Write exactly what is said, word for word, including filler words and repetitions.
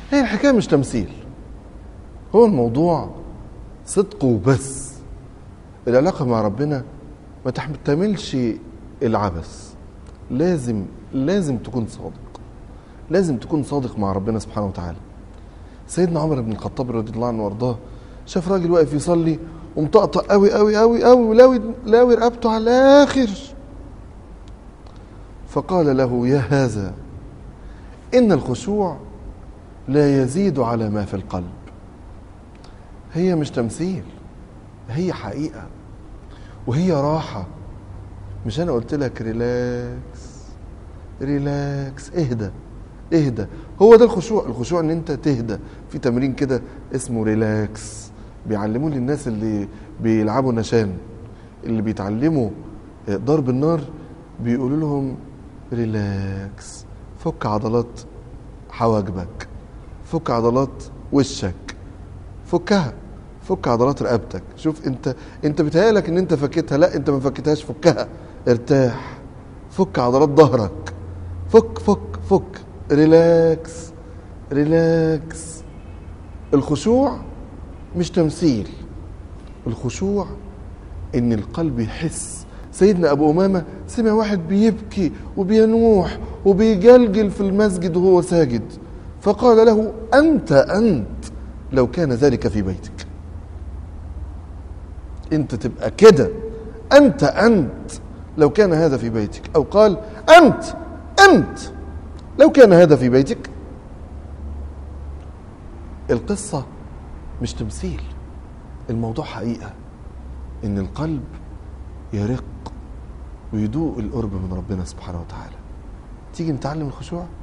هي الحكاية مش تمثيل، هو الموضوع صدق وبس. العلاقة مع ربنا ما تحتملش العبث، لازم لازم تكون صادق، لازم تكون صادق مع ربنا سبحانه وتعالى. سيدنا عمر بن الخطاب رضي الله عنه وارضاه شاف راجل واقف يصلي ومطقطق قوي قوي قوي قوي ولاوي لاوي رقبته على الاخر، فقال له: يا هذا، ان الخشوع لا يزيد على ما في القلب. هي مش تمثيل، هي حقيقة وهي راحة. مش انا قلت لك ريلاكس ريلاكس، اهدى اهدى. هو ده الخشوع. الخشوع ان انت تهدى. في تمرين كده اسمه ريلاكس بيعلموه للناس اللي بيلعبوا نشان، اللي بيتعلموا ضرب النار، بيقولوا لهم ريلاكس، فك عضلات حواجبك، فك عضلات وشك، فكها، فك عضلات رقبتك. شوف انت انت بتهيألك ان انت فكتها، لا انت ما فكتهاش، فكها، ارتاح، فك عضلات ظهرك، فك فك فك ريلاكس ريلاكس. الخشوع مش تمثيل، الخشوع ان القلب يحس. سيدنا ابو امامه سمع واحد بيبكي وبينوح وبيجلجل في المسجد وهو ساجد، فقال له: انت انت لو كان ذلك في بيتك. انت تبقى كده، انت انت لو كان هذا في بيتك. او قال: انت انت لو كان هذا في بيتك. القصة مش تمثيل، الموضوع حقيقة، ان القلب يرق ويدوق القرب من ربنا سبحانه وتعالى. تيجي نتعلم الخشوع.